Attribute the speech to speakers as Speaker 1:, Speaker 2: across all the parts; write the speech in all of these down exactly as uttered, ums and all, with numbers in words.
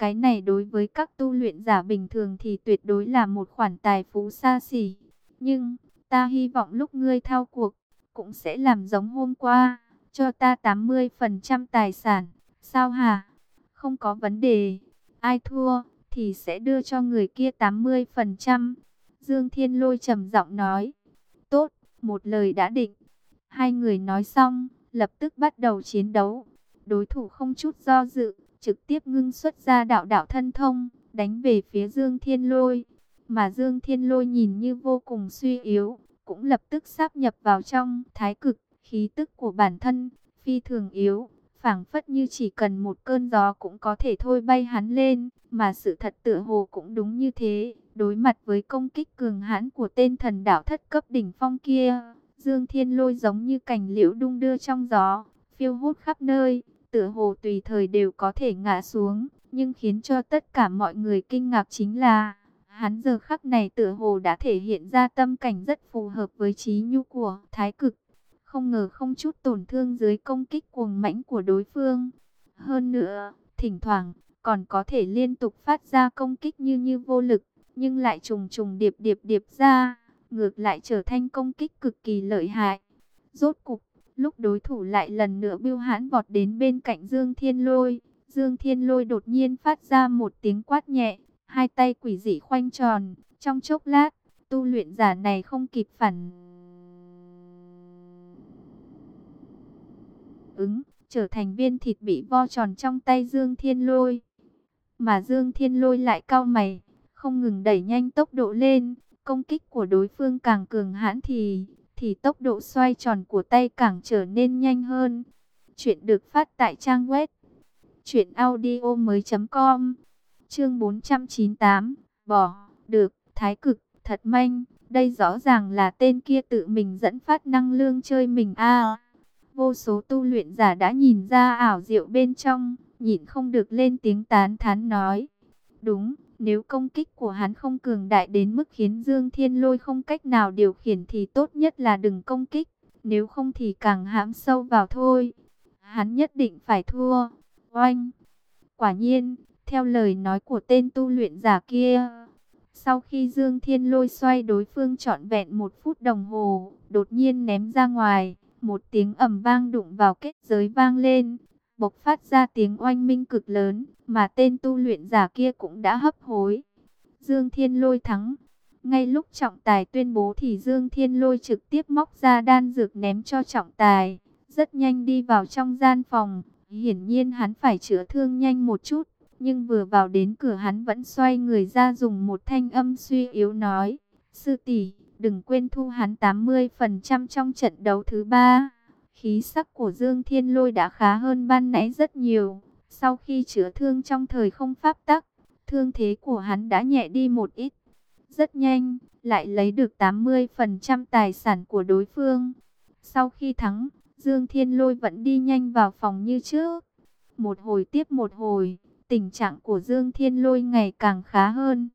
Speaker 1: Cái này đối với các tu luyện giả bình thường thì tuyệt đối là một khoản tài phú xa xỉ. Nhưng, ta hy vọng lúc ngươi thao cuộc, cũng sẽ làm giống hôm qua, cho ta tám mươi phần trăm tài sản. Sao hả? Không có vấn đề. Ai thua, thì sẽ đưa cho người kia tám mươi phần trăm. Dương Thiên Lôi trầm giọng nói. Tốt, một lời đã định. Hai người nói xong, lập tức bắt đầu chiến đấu. Đối thủ không chút do dự, trực tiếp ngưng xuất ra đạo đạo thân thông, đánh về phía Dương Thiên Lôi. Mà Dương Thiên Lôi nhìn như vô cùng suy yếu, cũng lập tức sáp nhập vào trong thái cực, khí tức của bản thân, phi thường yếu, phảng phất như chỉ cần một cơn gió cũng có thể thôi bay hắn lên, mà sự thật tựa hồ cũng đúng như thế. Đối mặt với công kích cường hãn của tên thần đạo thất cấp đỉnh phong kia, Dương Thiên Lôi giống như cành liễu đung đưa trong gió, phiêu hốt khắp nơi, tựa hồ tùy thời đều có thể ngã xuống. Nhưng khiến cho tất cả mọi người kinh ngạc chính là, hắn giờ khắc này tựa hồ đã thể hiện ra tâm cảnh rất phù hợp với trí nhu của thái cực. Không ngờ không chút tổn thương dưới công kích cuồng mãnh của đối phương. Hơn nữa, thỉnh thoảng còn có thể liên tục phát ra công kích như như vô lực, nhưng lại trùng trùng điệp điệp điệp ra, ngược lại trở thành công kích cực kỳ lợi hại. Rốt cục, lúc đối thủ lại lần nữa bưu hãn vọt đến bên cạnh Dương Thiên Lôi, Dương Thiên Lôi đột nhiên phát ra một tiếng quát nhẹ, hai tay quỷ dị khoanh tròn, trong chốc lát, tu luyện giả này không kịp phản ứng, trở thành viên thịt bị vo tròn trong tay Dương Thiên Lôi. Mà Dương Thiên Lôi lại cau mày, không ngừng đẩy nhanh tốc độ lên, công kích của đối phương càng cường hãn thì thì tốc độ xoay tròn của tay càng trở nên nhanh hơn. Chuyện được phát tại trang web truyện audio mới.com. Chương bốn trăm chín mươi tám, bỏ được, thái cực thật manh, đây rõ ràng là tên kia tự mình dẫn phát năng lượng chơi mình a. Vô số tu luyện giả đã nhìn ra ảo diệu bên trong, nhịn không được lên tiếng tán thán nói. Đúng, nếu công kích của hắn không cường đại đến mức khiến Dương Thiên Lôi không cách nào điều khiển thì tốt nhất là đừng công kích, nếu không thì càng hãm sâu vào thôi. Hắn nhất định phải thua. Oanh! Quả nhiên, theo lời nói của tên tu luyện giả kia, sau khi Dương Thiên Lôi xoay đối phương trọn vẹn một phút đồng hồ, đột nhiên ném ra ngoài, một tiếng ầm vang đụng vào kết giới vang lên, bộc phát ra tiếng oanh minh cực lớn, mà tên tu luyện giả kia cũng đã hấp hối. Dương Thiên Lôi thắng. Ngay lúc trọng tài tuyên bố thì Dương Thiên Lôi trực tiếp móc ra đan dược ném cho trọng tài, rất nhanh đi vào trong gian phòng. Hiển nhiên hắn phải chữa thương nhanh một chút, nhưng vừa vào đến cửa hắn vẫn xoay người ra dùng một thanh âm suy yếu nói: sư tỷ, đừng quên thu hắn tám mươi phần trăm trong trận đấu thứ ba. Khí sắc của Dương Thiên Lôi đã khá hơn ban nãy rất nhiều. Sau khi chữa thương trong thời không pháp tắc, thương thế của hắn đã nhẹ đi một ít. Rất nhanh, lại lấy được tám mươi phần trăm tài sản của đối phương. Sau khi thắng, Dương Thiên Lôi vẫn đi nhanh vào phòng như trước. Một hồi tiếp một hồi, tình trạng của Dương Thiên Lôi ngày càng khá hơn.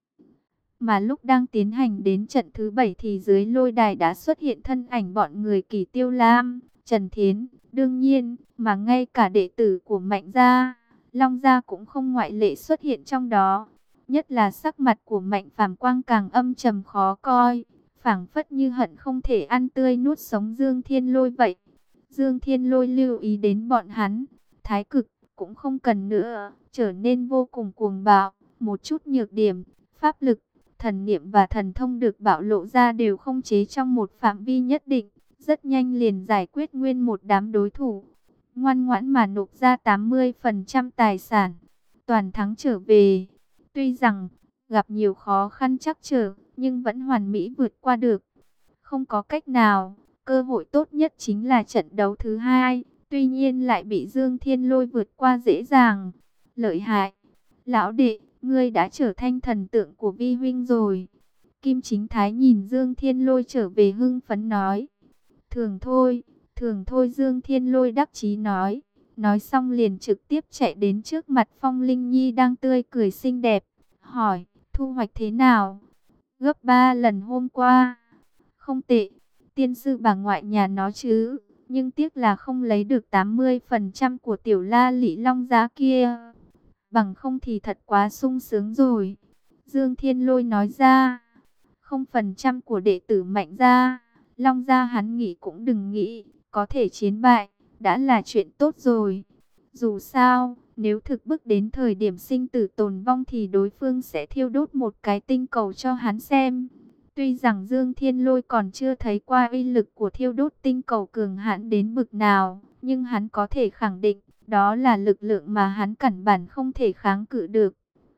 Speaker 1: Mà lúc đang tiến hành đến trận thứ bảy thì dưới lôi đài đã xuất hiện thân ảnh bọn người Kỳ Tiêu Lam, Trần Thiến. Đương nhiên, mà ngay cả đệ tử của Mạnh Gia, Long Gia cũng không ngoại lệ xuất hiện trong đó. Nhất là sắc mặt của Mạnh Phàm Quang càng âm trầm khó coi, phảng phất như hận không thể ăn tươi nuốt sống Dương Thiên Lôi vậy. Dương Thiên Lôi lưu ý đến bọn hắn, thái cực cũng không cần nữa, trở nên vô cùng cuồng bạo, một chút nhược điểm, pháp lực, thần niệm và thần thông được bạo lộ ra đều không chế trong một phạm vi nhất định, rất nhanh liền giải quyết nguyên một đám đối thủ, ngoan ngoãn mà nộp ra tám mươi phần trăm tài sản, toàn thắng trở về. Tuy rằng gặp nhiều khó khăn trắc trở, nhưng vẫn hoàn mỹ vượt qua được. Không có cách nào, cơ hội tốt nhất chính là trận đấu thứ hai, tuy nhiên lại bị Dương Thiên Lôi vượt qua dễ dàng. Lợi hại, lão đệ, ngươi đã trở thành thần tượng của vi huynh rồi. Kim Chính Thái nhìn Dương Thiên Lôi trở về hưng phấn nói. Thường thôi, thường thôi, Dương Thiên Lôi đắc chí nói. Nói xong liền trực tiếp chạy đến trước mặt Phong Linh Nhi đang tươi cười xinh đẹp, hỏi, thu hoạch thế nào? Gấp ba lần hôm qua. Không tệ, tiên sư bà ngoại nhà nó chứ, nhưng tiếc là không lấy được tám mươi phần trăm của tiểu La Lị Long Giá kia. bằng không thì thật quá sung sướng rồi. Dương Thiên Lôi nói ra, không phần trăm của đệ tử Mạnh gia, Long gia hắn nghĩ cũng đừng nghĩ, có thể chiến bại, đã là chuyện tốt rồi. Dù sao, nếu thực bức đến thời điểm sinh tử tồn vong thì đối phương sẽ thiêu đốt một cái tinh cầu cho hắn xem. Tuy rằng Dương Thiên Lôi còn chưa thấy qua uy lực của thiêu đốt tinh cầu cường hãn đến bực nào, nhưng hắn có thể khẳng định, đó là lực lượng mà hắn căn bản không thể kháng cự được.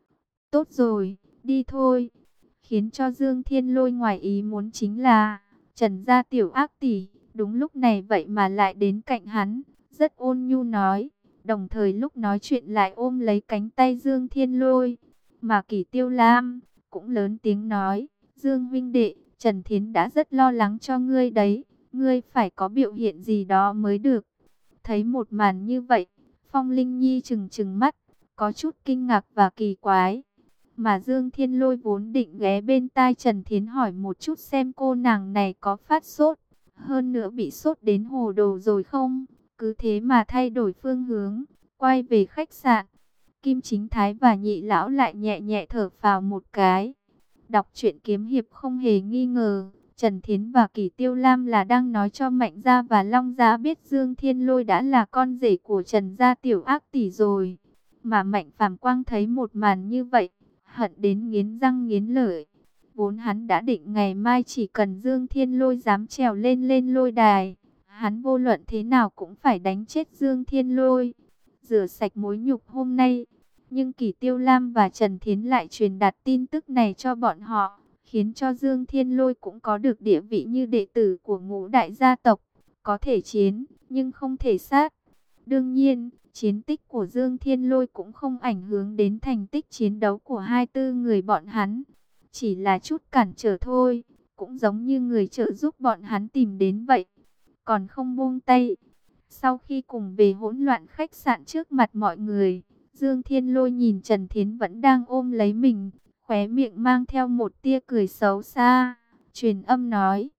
Speaker 1: Tốt rồi, đi thôi. Khiến cho Dương Thiên Lôi ngoài ý muốn chính là, Trần gia tiểu ác tỷ, đúng lúc này vậy mà lại đến cạnh hắn, rất ôn nhu nói, đồng thời lúc nói chuyện lại ôm lấy cánh tay Dương Thiên Lôi. Mà Kỷ Tiêu Lam cũng lớn tiếng nói, Dương huynh đệ, Trần Thiến đã rất lo lắng cho ngươi đấy, ngươi phải có biểu hiện gì đó mới được. Thấy một màn như vậy, Phong Linh Nhi trừng trừng mắt, có chút kinh ngạc và kỳ quái. Mà Dương Thiên Lôi vốn định ghé bên tai Trần Thiến hỏi một chút xem cô nàng này có phát sốt, hơn nữa bị sốt đến hồ đồ rồi không, cứ thế mà thay đổi phương hướng, quay về khách sạn. Kim Chính Thái và Nhị Lão lại nhẹ nhẹ thở phào một cái. Đọc truyện kiếm hiệp không hề nghi ngờ, Trần Thiến và Kỷ Tiêu Lam là đang nói cho Mạnh gia và Long gia biết Dương Thiên Lôi đã là con rể của Trần gia tiểu ác tỷ rồi. Mà Mạnh Phàm Quang thấy một màn như vậy, hận đến nghiến răng nghiến lợi. Vốn hắn đã định ngày mai chỉ cần Dương Thiên Lôi dám trèo lên lên lôi đài, hắn vô luận thế nào cũng phải đánh chết Dương Thiên Lôi, rửa sạch mối nhục hôm nay. Nhưng Kỷ Tiêu Lam và Trần Thiến lại truyền đạt tin tức này cho bọn họ, khiến cho Dương Thiên Lôi cũng có được địa vị như đệ tử của ngũ đại gia tộc, có thể chiến, nhưng không thể sát. Đương nhiên, chiến tích của Dương Thiên Lôi cũng không ảnh hưởng đến thành tích chiến đấu của hai tư người bọn hắn. Chỉ là chút cản trở thôi, cũng giống như người trợ giúp bọn hắn tìm đến vậy. Còn không buông tay. Sau khi cùng về hỗn loạn khách sạn trước mặt mọi người, Dương Thiên Lôi nhìn Trần Thiến vẫn đang ôm lấy mình, khóe miệng mang theo một tia cười xấu xa, truyền âm nói: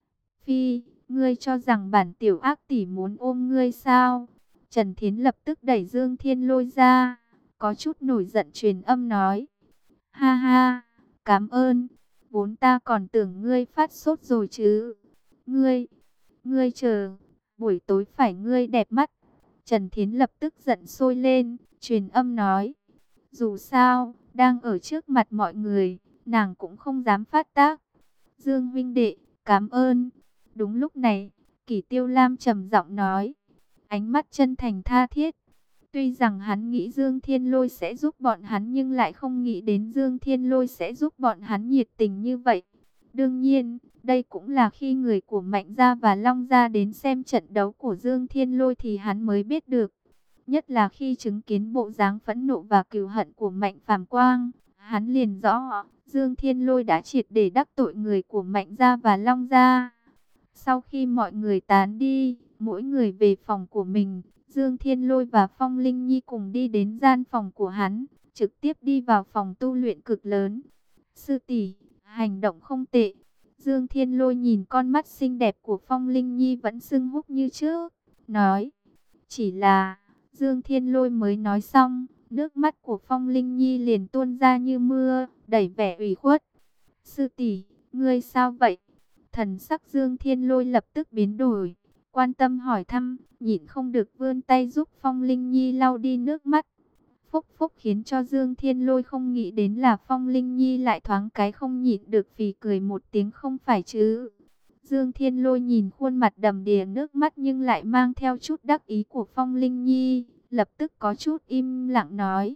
Speaker 1: Phi, ngươi cho rằng bản tiểu ác tỷ muốn ôm ngươi sao? Trần Thiến lập tức đẩy Dương Thiên Lôi ra, có chút nổi giận truyền âm nói: Ha ha, cảm ơn, vốn ta còn tưởng ngươi phát sốt rồi chứ. Ngươi, ngươi chờ, buổi tối phải ngươi đẹp mắt. Trần Thiến lập tức giận sôi lên, truyền âm nói: Dù sao, đang ở trước mặt mọi người, nàng cũng không dám phát tác. Dương huynh đệ, cảm ơn. Đúng lúc này, Kỷ Tiêu Lam trầm giọng nói, ánh mắt chân thành tha thiết. Tuy rằng hắn nghĩ Dương Thiên Lôi sẽ giúp bọn hắn, nhưng lại không nghĩ đến Dương Thiên Lôi sẽ giúp bọn hắn nhiệt tình như vậy. Đương nhiên, đây cũng là khi người của Mạnh gia và Long gia đến xem trận đấu của Dương Thiên Lôi thì hắn mới biết được. Nhất là khi chứng kiến bộ dáng phẫn nộ và cừu hận của Mạnh Phàm Quang, hắn liền rõ Dương Thiên Lôi đã triệt để đắc tội người của Mạnh gia và Long gia. Sau khi mọi người tán đi, mỗi người về phòng của mình, Dương Thiên Lôi và Phong Linh Nhi cùng đi đến gian phòng của hắn, trực tiếp đi vào phòng tu luyện cực lớn. Sư tỷ, hành động không tệ. Dương Thiên Lôi nhìn con mắt xinh đẹp của Phong Linh Nhi vẫn sưng húp như trước, nói. Chỉ là, Dương Thiên Lôi mới nói xong, nước mắt của Phong Linh Nhi liền tuôn ra như mưa, đầy vẻ ủy khuất. Sư tỷ, ngươi sao vậy? Thần sắc Dương Thiên Lôi lập tức biến đổi, quan tâm hỏi thăm, nhịn không được vươn tay giúp Phong Linh Nhi lau đi nước mắt. Phúc phúc khiến cho Dương Thiên Lôi không nghĩ đến là Phong Linh Nhi lại thoáng cái không nhịn được phì cười một tiếng không phải chứ. Dương Thiên Lôi nhìn khuôn mặt đầm đìa nước mắt nhưng lại mang theo chút đắc ý của Phong Linh Nhi, lập tức có chút im lặng nói.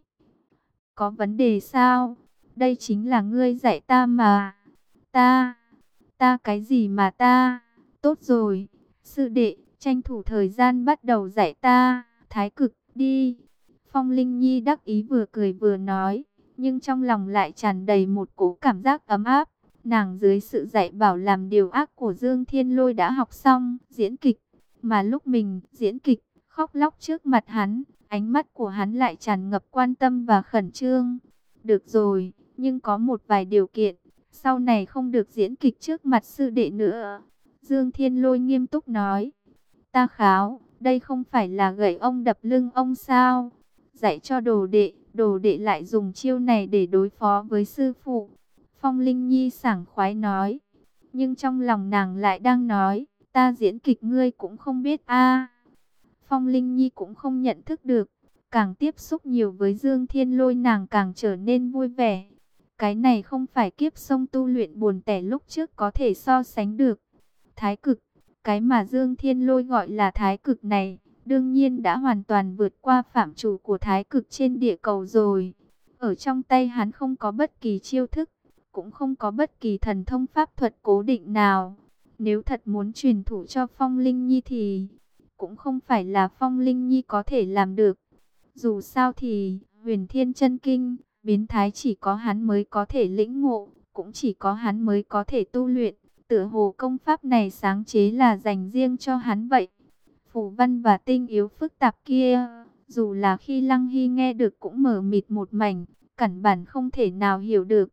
Speaker 1: Có vấn đề sao? Đây chính là ngươi dạy ta mà. Ta, ta cái gì mà ta? Tốt rồi, sư đệ, tranh thủ thời gian bắt đầu dạy ta, thái cực, đi. Phong Linh Nhi đắc ý vừa cười vừa nói, nhưng trong lòng lại tràn đầy một cỗ cảm giác ấm áp. Nàng dưới sự dạy bảo làm điều ác của Dương Thiên Lôi đã học xong diễn kịch, mà lúc mình diễn kịch, khóc lóc trước mặt hắn, ánh mắt của hắn lại tràn ngập quan tâm và khẩn trương. Được rồi, nhưng có một vài điều kiện, sau này không được diễn kịch trước mặt sư đệ nữa. Dương Thiên Lôi nghiêm túc nói. Ta kháo, đây không phải là gậy ông đập lưng ông sao? Dạy cho đồ đệ, đồ đệ lại dùng chiêu này để đối phó với sư phụ. Phong Linh Nhi sảng khoái nói, nhưng trong lòng nàng lại đang nói, ta diễn kịch ngươi cũng không biết a. Phong Linh Nhi cũng không nhận thức được, càng tiếp xúc nhiều với Dương Thiên Lôi nàng càng trở nên vui vẻ. Cái này không phải kiếp sông tu luyện buồn tẻ lúc trước có thể so sánh được. Thái cực, cái mà Dương Thiên Lôi gọi là thái cực này, đương nhiên đã hoàn toàn vượt qua phạm trù của thái cực trên địa cầu rồi. Ở trong tay hắn không có bất kỳ chiêu thức, cũng không có bất kỳ thần thông pháp thuật cố định nào. Nếu thật muốn truyền thụ cho Phong Linh Nhi thì cũng không phải là Phong Linh Nhi có thể làm được. Dù sao thì Huyền Thiên Chân Kinh, biến thái chỉ có hắn mới có thể lĩnh ngộ, cũng chỉ có hắn mới có thể tu luyện. Tựa hồ công pháp này sáng chế là dành riêng cho hắn vậy. Phù văn và tinh yếu phức tạp kia, dù là khi Lăng Hy nghe được cũng mờ mịt một mảnh, căn bản không thể nào hiểu được.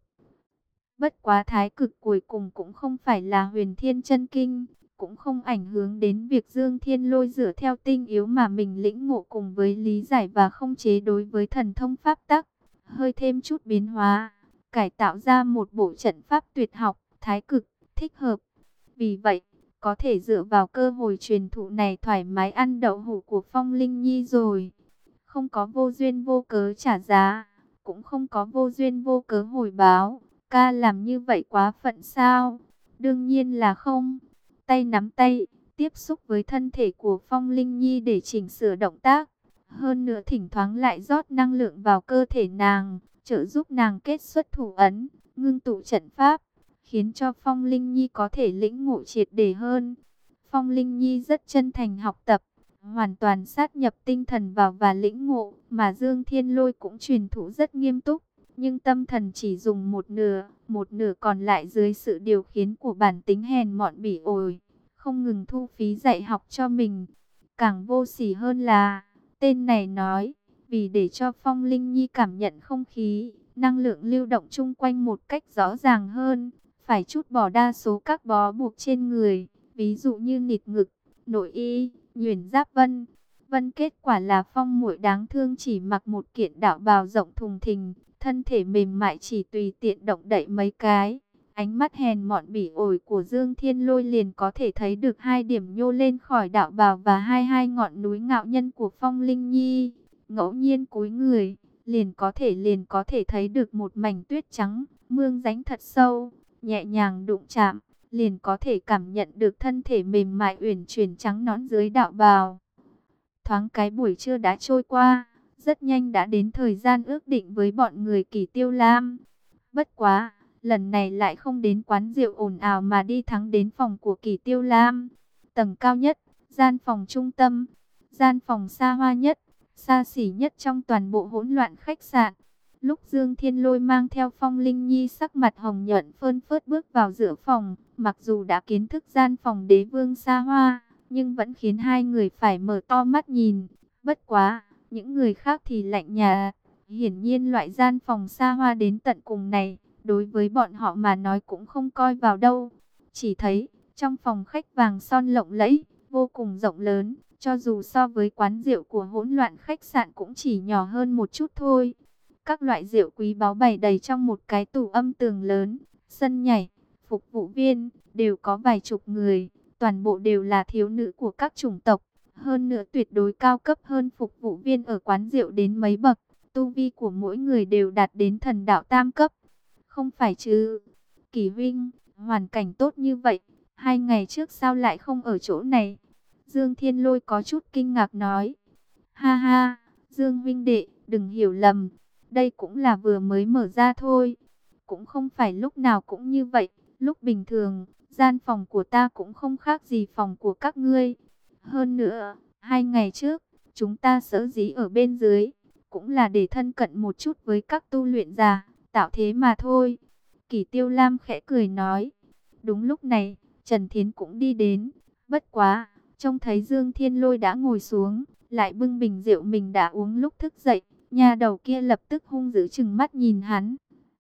Speaker 1: Bất quá thái cực cuối cùng cũng không phải là Huyền Thiên Chân Kinh, cũng không ảnh hưởng đến việc Dương Thiên Lôi dựa theo tinh yếu mà mình lĩnh ngộ cùng với lý giải và không chế đối với thần thông pháp tắc, hơi thêm chút biến hóa, cải tạo ra một bộ trận pháp tuyệt học, thái cực, thích hợp. Vì vậy, có thể dựa vào cơ hội truyền thụ này thoải mái ăn đậu hũ của Phong Linh Nhi rồi. Không có vô duyên vô cớ trả giá, cũng không có vô duyên vô cớ hồi báo. Ca làm như vậy quá phận sao? Đương nhiên là không. Tay nắm tay, tiếp xúc với thân thể của Phong Linh Nhi để chỉnh sửa động tác. Hơn nữa thỉnh thoảng lại rót năng lượng vào cơ thể nàng, trợ giúp nàng kết xuất thủ ấn, ngưng tụ trận pháp, khiến cho Phong Linh Nhi có thể lĩnh ngộ triệt để hơn. Phong Linh Nhi rất chân thành học tập, hoàn toàn sát nhập tinh thần vào và lĩnh ngộ, mà Dương Thiên Lôi cũng truyền thụ rất nghiêm túc, nhưng tâm thần chỉ dùng một nửa, một nửa còn lại dưới sự điều khiển của bản tính hèn mọn bỉ ổi, không ngừng thu phí dạy học cho mình. Càng vô sỉ hơn là, tên này nói, vì để cho Phong Linh Nhi cảm nhận không khí, năng lượng lưu động chung quanh một cách rõ ràng hơn, phải trút bỏ đa số các bó buộc trên người, ví dụ như nịt ngực, nội y, nhuyễn giáp vân. Vân kết quả là Phong muội đáng thương chỉ mặc một kiện đạo bào rộng thùng thình, thân thể mềm mại chỉ tùy tiện động đậy mấy cái. Ánh mắt hèn mọn bỉ ổi của Dương Thiên Lôi liền có thể thấy được hai điểm nhô lên khỏi đạo bào và hai hai ngọn núi ngạo nhân của Phong Linh Nhi. Ngẫu nhiên cúi người, liền có thể liền có thể thấy được một mảnh tuyết trắng, mương rãnh thật sâu, nhẹ nhàng đụng chạm, liền có thể cảm nhận được thân thể mềm mại uyển chuyển trắng nõn dưới đạo bào. Thoáng cái buổi trưa đã trôi qua, rất nhanh đã đến thời gian ước định với bọn người Kỷ Tiêu Lam. Bất quá, lần này lại không đến quán rượu ồn ào mà đi thẳng đến phòng của Kỷ Tiêu Lam. Tầng cao nhất, gian phòng trung tâm, gian phòng xa hoa nhất, xa xỉ nhất trong toàn bộ hỗn loạn khách sạn. Lúc Dương Thiên Lôi mang theo Phong Linh Nhi sắc mặt hồng nhuận phơn phớt bước vào giữa phòng, mặc dù đã kiến thức gian phòng đế vương xa hoa, nhưng vẫn khiến hai người phải mở to mắt nhìn. Bất quá, những người khác thì lạnh nhạt. Hiển nhiên loại gian phòng xa hoa đến tận cùng này, đối với bọn họ mà nói cũng không coi vào đâu. Chỉ thấy, trong phòng khách vàng son lộng lẫy, vô cùng rộng lớn, cho dù so với quán rượu của hỗn loạn khách sạn cũng chỉ nhỏ hơn một chút thôi. Các loại rượu quý báu bày đầy trong một cái tủ âm tường lớn, sân nhảy, phục vụ viên, đều có vài chục người, toàn bộ đều là thiếu nữ của các chủng tộc. Hơn nữa tuyệt đối cao cấp hơn phục vụ viên ở quán rượu đến mấy bậc, tu vi của mỗi người đều đạt đến thần đạo tam cấp. Không phải chứ, Kỳ huynh, hoàn cảnh tốt như vậy, hai ngày trước sao lại không ở chỗ này? Dương Thiên Lôi có chút kinh ngạc nói. Ha ha, Dương huynh đệ, đừng hiểu lầm, đây cũng là vừa mới mở ra thôi. Cũng không phải lúc nào cũng như vậy, lúc bình thường, gian phòng của ta cũng không khác gì phòng của các ngươi. Hơn nữa, hai ngày trước, chúng ta sở dĩ ở bên dưới, cũng là để thân cận một chút với các tu luyện giả, tạo thế mà thôi. Kỷ Tiêu Lam khẽ cười nói. Đúng lúc này, Trần Thiến cũng đi đến. Bất quá, trông thấy Dương Thiên Lôi đã ngồi xuống, lại bưng bình rượu mình đã uống lúc thức dậy. Nhà đầu kia lập tức hung dữ trừng mắt nhìn hắn.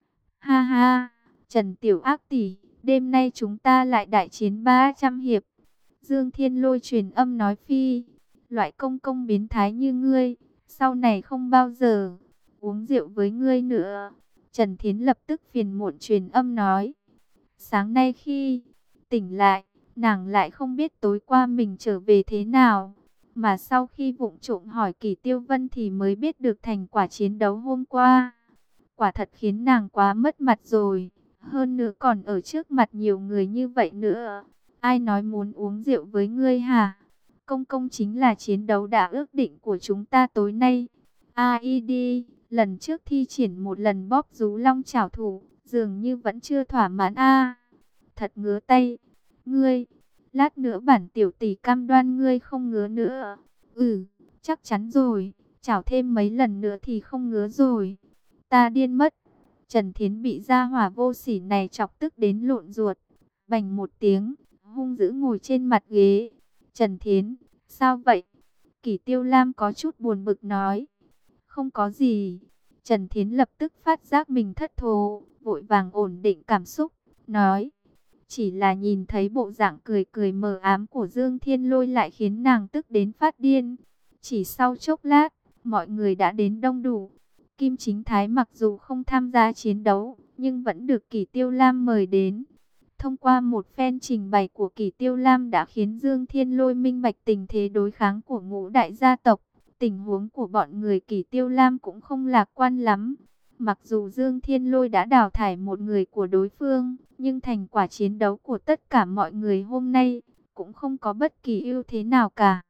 Speaker 1: Ha ha, Trần Tiểu Ác tỷ, đêm nay chúng ta lại đại chiến ba trăm hiệp. Dương Thiên Lôi truyền âm nói phi, loại công công biến thái như ngươi, sau này không bao giờ. uống rượu với ngươi nữa. Trần Thiến lập tức phiền muộn truyền âm nói. Sáng nay khi tỉnh lại, nàng lại không biết tối qua mình trở về thế nào. Mà sau khi vụng trộm hỏi Kỷ Tiêu Vân thì mới biết được thành quả chiến đấu hôm qua. Quả thật khiến nàng quá mất mặt rồi. Hơn nữa còn ở trước mặt nhiều người như vậy nữa. Ai nói muốn uống rượu với ngươi hả? Công công chính là chiến đấu đã ước định của chúng ta tối nay. a i đê, lần trước thi triển một lần bóp rú long chảo thủ, dường như vẫn chưa thỏa mãn a. Thật ngứa tay. Ngươi, lát nữa bản tiểu tỷ cam đoan ngươi không ngứa nữa. Ừ, chắc chắn rồi, chảo thêm mấy lần nữa thì không ngứa rồi. Ta điên mất. Trần Thiến bị gia hỏa vô sỉ này chọc tức đến lộn ruột. Bành một tiếng, hung dữ ngồi trên mặt ghế. Trần Thiến, sao vậy? Kỷ Tiêu Lam có chút buồn bực nói. Không có gì. Trần Thiến lập tức phát giác mình thất thố, vội vàng ổn định cảm xúc, nói. Chỉ là nhìn thấy bộ dạng cười cười mờ ám của Dương Thiên Lôi lại khiến nàng tức đến phát điên. Chỉ sau chốc lát, mọi người đã đến đông đủ. Kim Chính Thái mặc dù không tham gia chiến đấu, nhưng vẫn được Kỷ Tiêu Lam mời đến. Thông qua một phen trình bày của Kỷ Tiêu Lam đã khiến Dương Thiên Lôi minh bạch tình thế đối kháng của ngũ đại gia tộc. Tình huống của bọn người Kỷ Tiêu Lam cũng không lạc quan lắm. Mặc dù Dương Thiên Lôi đã đào thải một người của đối phương, nhưng thành quả chiến đấu của tất cả mọi người hôm nay cũng không có bất kỳ ưu thế nào cả.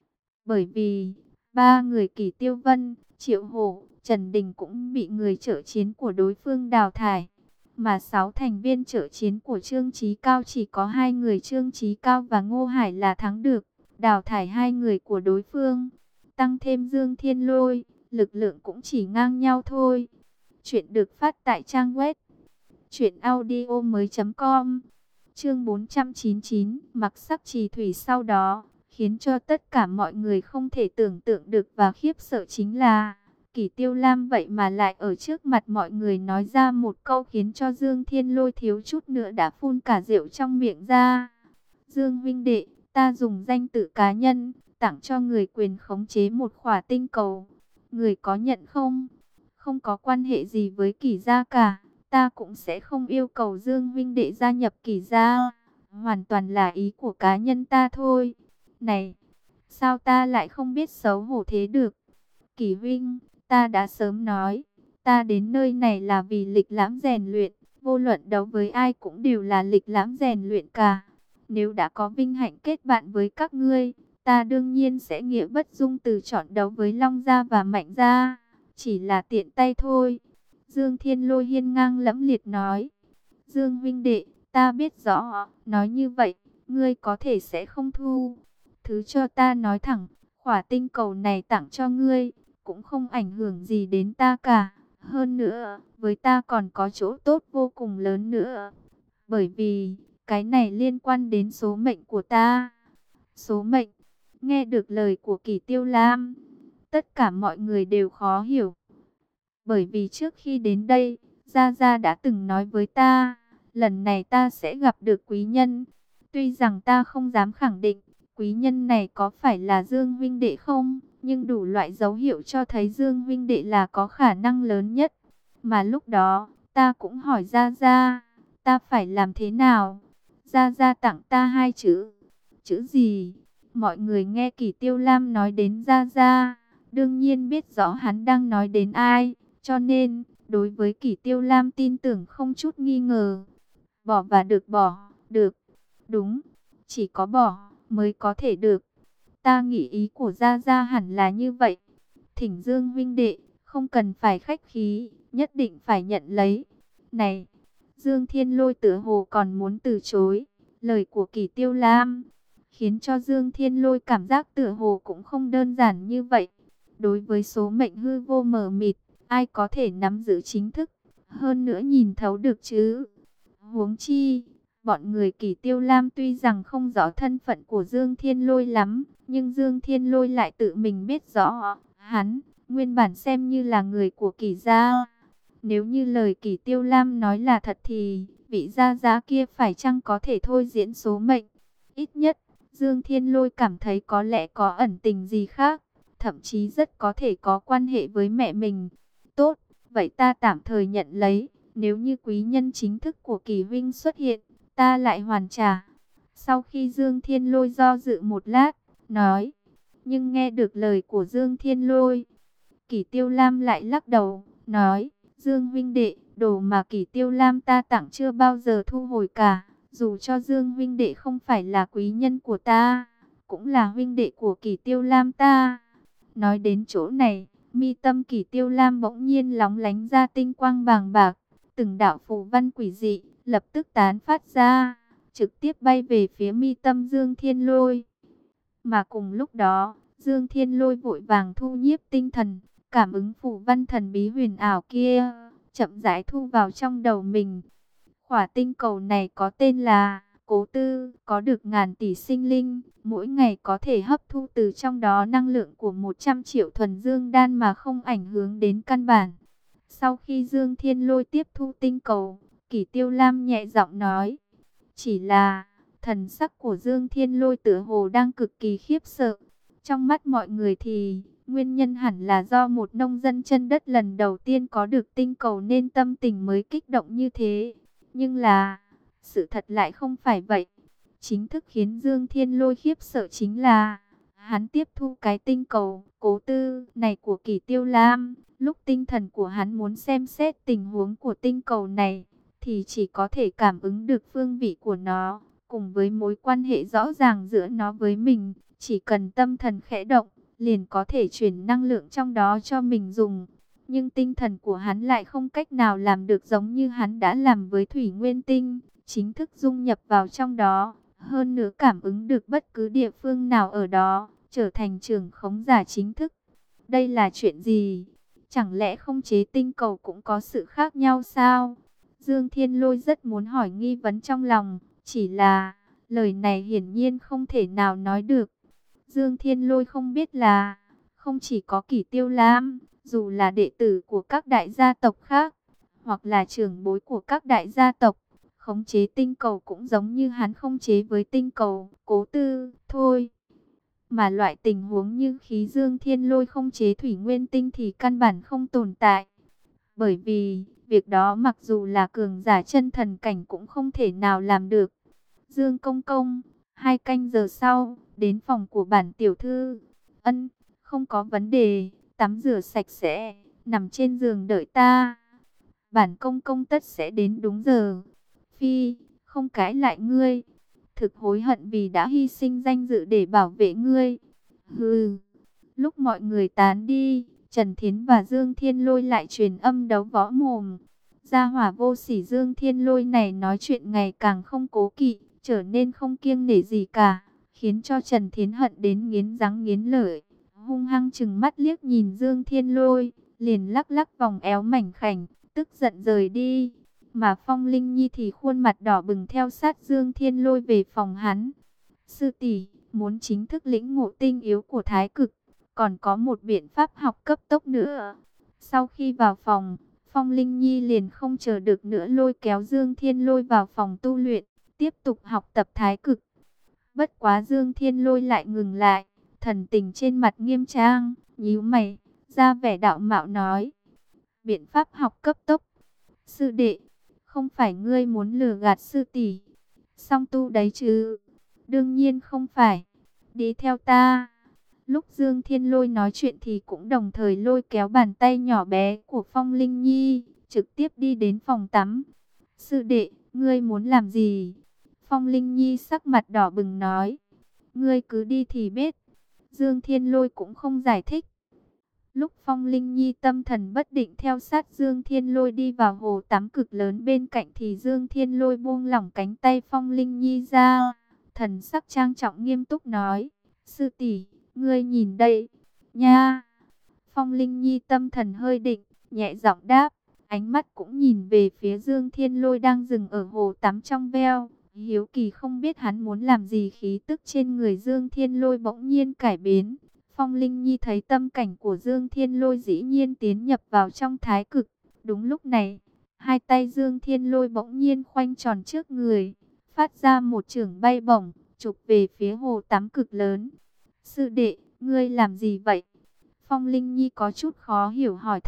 Speaker 1: Bởi vì ba người Kỷ Tiêu Vân, Triệu Hổ, Trần Đình cũng bị người trợ chiến của đối phương đào thải. Mà sáu thành viên trợ chiến của Trương Chí Cao chỉ có hai người Trương Chí Cao và Ngô Hải là thắng được, đào thải hai người của đối phương. Tăng thêm Dương Thiên Lôi, lực lượng cũng chỉ ngang nhau thôi. Chuyện được phát tại trang web truyện audio mới chấm com. Chương bốn trăm chín mươi chín, mặc sắc trì thủy sau đó, khiến cho tất cả mọi người không thể tưởng tượng được và khiếp sợ chính là Kỷ Tiêu Lam vậy mà lại ở trước mặt mọi người nói ra một câu khiến cho Dương Thiên Lôi thiếu chút nữa đã phun cả rượu trong miệng ra. Dương huynh đệ, ta dùng danh tự cá nhân, tặng cho người quyền khống chế một khỏa tinh cầu. Người có nhận không? Không có quan hệ gì với Kỷ gia cả. Ta cũng sẽ không yêu cầu Dương huynh đệ gia nhập Kỷ gia. Hoàn toàn là ý của cá nhân ta thôi. Này, sao ta lại không biết xấu hổ thế được? Kỷ huynh, ta đã sớm nói, ta đến nơi này là vì lịch lãm rèn luyện, vô luận đấu với ai cũng đều là lịch lãm rèn luyện cả. Nếu đã có vinh hạnh kết bạn với các ngươi, ta đương nhiên sẽ nghĩa bất dung từ chọn đấu với Long Gia và Mạnh Gia, chỉ là tiện tay thôi. Dương Thiên Lôi hiên ngang lẫm liệt nói. Dương huynh đệ, ta biết rõ, nói như vậy, ngươi có thể sẽ không thu. Thứ cho ta nói thẳng, khỏa tinh cầu này tặng cho ngươi, cũng không ảnh hưởng gì đến ta cả. Hơn nữa, với ta còn có chỗ tốt vô cùng lớn nữa. Bởi vì, cái này liên quan đến số mệnh của ta. Số mệnh, nghe được lời của Kỷ Tiêu Lam, tất cả mọi người đều khó hiểu. Bởi vì trước khi đến đây, Gia Gia đã từng nói với ta, lần này ta sẽ gặp được quý nhân. Tuy rằng ta không dám khẳng định, quý nhân này có phải là Dương huynh đệ không? Nhưng đủ loại dấu hiệu cho thấy Dương huynh đệ là có khả năng lớn nhất. Mà lúc đó, ta cũng hỏi Gia Gia, ta phải làm thế nào? Gia Gia tặng ta hai chữ. Chữ gì? Mọi người nghe Kỷ Tiêu Lam nói đến Gia Gia, đương nhiên biết rõ hắn đang nói đến ai. Cho nên, đối với Kỷ Tiêu Lam tin tưởng không chút nghi ngờ. Bỏ và được bỏ, được. Đúng, chỉ có bỏ mới có thể được. Ta nghĩ ý của Gia Gia hẳn là như vậy. Thỉnh Dương huynh đệ, không cần phải khách khí, nhất định phải nhận lấy. Này, Dương Thiên Lôi tựa hồ còn muốn từ chối. Lời của Kỷ Tiêu Lam khiến cho Dương Thiên Lôi cảm giác tựa hồ cũng không đơn giản như vậy. Đối với số mệnh hư vô mờ mịt, ai có thể nắm giữ chính thức, hơn nữa nhìn thấu được chứ? Huống chi, bọn người Kỷ Tiêu Lam tuy rằng không rõ thân phận của Dương Thiên Lôi lắm, nhưng Dương Thiên Lôi lại tự mình biết rõ, hắn nguyên bản xem như là người của Kỷ gia. Nếu như lời Kỷ Tiêu Lam nói là thật thì, vị gia gia kia phải chăng có thể thôi diễn số mệnh? Ít nhất, Dương Thiên Lôi cảm thấy có lẽ có ẩn tình gì khác, thậm chí rất có thể có quan hệ với mẹ mình. Tốt, vậy ta tạm thời nhận lấy. Nếu như quý nhân chính thức của Kỳ huynh xuất hiện, ta lại hoàn trả. Sau khi Dương Thiên Lôi do dự một lát, nói. Nhưng nghe được lời của Dương Thiên Lôi, Kỷ Tiêu Lam lại lắc đầu, nói. Dương huynh đệ, đồ mà Kỷ Tiêu Lam ta tặng chưa bao giờ thu hồi cả. Dù cho Dương huynh đệ không phải là quý nhân của ta, cũng là huynh đệ của Kỷ Tiêu Lam ta. Nói đến chỗ này, mi tâm Kỷ Tiêu Lam bỗng nhiên lóng lánh ra tinh quang bàng bạc. Từng đạo phù văn quỷ dị, lập tức tán phát ra, trực tiếp bay về phía mi tâm Dương Thiên Lôi. Mà cùng lúc đó, Dương Thiên Lôi vội vàng thu nhiếp tinh thần, cảm ứng phù văn thần bí huyền ảo kia, chậm rãi thu vào trong đầu mình. Khỏa tinh cầu này có tên là Cố Tư, có được ngàn tỷ sinh linh, mỗi ngày có thể hấp thu từ trong đó năng lượng của một trăm triệu thuần dương đan mà không ảnh hưởng đến căn bản. Sau khi Dương Thiên Lôi tiếp thu tinh cầu, Kỷ Tiêu Lam nhẹ giọng nói. Chỉ là, thần sắc của Dương Thiên Lôi tựa hồ đang cực kỳ khiếp sợ. Trong mắt mọi người thì, nguyên nhân hẳn là do một nông dân chân đất lần đầu tiên có được tinh cầu nên tâm tình mới kích động như thế. Nhưng là, sự thật lại không phải vậy. Chính thức khiến Dương Thiên Lôi khiếp sợ chính là, hắn tiếp thu cái tinh cầu Cố Tư này của Kỷ Tiêu Lam. Lúc tinh thần của hắn muốn xem xét tình huống của tinh cầu này, thì chỉ có thể cảm ứng được phương vị của nó, cùng với mối quan hệ rõ ràng giữa nó với mình. Chỉ cần tâm thần khẽ động, liền có thể chuyển năng lượng trong đó cho mình dùng. Nhưng tinh thần của hắn lại không cách nào làm được giống như hắn đã làm với Thủy Nguyên Tinh, chính thức dung nhập vào trong đó. Hơn nữa cảm ứng được bất cứ địa phương nào ở đó, trở thành trưởng khống giả chính thức. Đây là chuyện gì? Chẳng lẽ không chế tinh cầu cũng có sự khác nhau sao? Dương Thiên Lôi rất muốn hỏi nghi vấn trong lòng, chỉ là lời này hiển nhiên không thể nào nói được. Dương Thiên Lôi không biết là không chỉ có Kỷ Tiêu Lam, dù là đệ tử của các đại gia tộc khác, hoặc là trưởng bối của các đại gia tộc, khống chế tinh cầu cũng giống như hắn khống chế với tinh cầu Cố Tư thôi. Mà loại tình huống như khí Dương Thiên Lôi khống chế Thủy Nguyên Tinh thì căn bản không tồn tại. Bởi vì, việc đó mặc dù là cường giả chân thần cảnh cũng không thể nào làm được. Dương Công Công, hai canh giờ sau, đến phòng của bản tiểu thư. Ân, không có vấn đề, tắm rửa sạch sẽ, nằm trên giường đợi ta. Bản công công tất sẽ đến đúng giờ. Phi, không cãi lại ngươi. Thực hối hận vì đã hy sinh danh dự để bảo vệ ngươi. Hừ. Lúc mọi người tán đi, Trần Thiến và Dương Thiên Lôi lại truyền âm đấu võ mồm. Gia hỏa vô sỉ Dương Thiên Lôi này nói chuyện ngày càng không cố kỵ, trở nên không kiêng nể gì cả, khiến cho Trần Thiến hận đến nghiến răng nghiến lợi. Hung hăng chừng mắt liếc nhìn Dương Thiên Lôi, liền lắc lắc vòng eo mảnh khảnh, tức giận rời đi. Mà Phong Linh Nhi thì khuôn mặt đỏ bừng theo sát Dương Thiên Lôi về phòng hắn. Sư tỷ, muốn chính thức lĩnh ngộ tinh yếu của thái cực, còn có một biện pháp học cấp tốc nữa. Sau khi vào phòng, Phong Linh Nhi liền không chờ được nữa lôi kéo Dương Thiên Lôi vào phòng tu luyện, tiếp tục học tập thái cực. Bất quá Dương Thiên Lôi lại ngừng lại, thần tình trên mặt nghiêm trang, nhíu mày, ra vẻ đạo mạo nói. Biện pháp học cấp tốc. Sư đệ, không phải ngươi muốn lừa gạt sư tỷ song tu đấy chứ? Đương nhiên không phải. Đi theo ta. Lúc Dương Thiên Lôi nói chuyện thì cũng đồng thời lôi kéo bàn tay nhỏ bé của Phong Linh Nhi, trực tiếp đi đến phòng tắm. Sư đệ, ngươi muốn làm gì? Phong Linh Nhi sắc mặt đỏ bừng nói. Ngươi cứ đi thì biết. Dương Thiên Lôi cũng không giải thích. Lúc Phong Linh Nhi tâm thần bất định theo sát Dương Thiên Lôi đi vào hồ tắm cực lớn bên cạnh thì Dương Thiên Lôi buông lỏng cánh tay Phong Linh Nhi ra. Thần sắc trang trọng nghiêm túc nói. Sư tỷ, ngươi nhìn đây, nha. Phong Linh Nhi tâm thần hơi định, nhẹ giọng đáp, ánh mắt cũng nhìn về phía Dương Thiên Lôi đang dừng ở hồ tắm trong veo. Hiếu kỳ không biết hắn muốn làm gì. Khí tức trên người Dương Thiên Lôi bỗng nhiên cải biến. Phong Linh Nhi thấy tâm cảnh của Dương Thiên Lôi dĩ nhiên tiến nhập vào trong thái cực. Đúng lúc này, hai tay Dương Thiên Lôi bỗng nhiên khoanh tròn trước người, phát ra một chưởng bay bổng, chụp về phía hồ tắm cực lớn. Sư đệ, ngươi làm gì vậy? Phong Linh Nhi có chút khó hiểu hỏi thăm,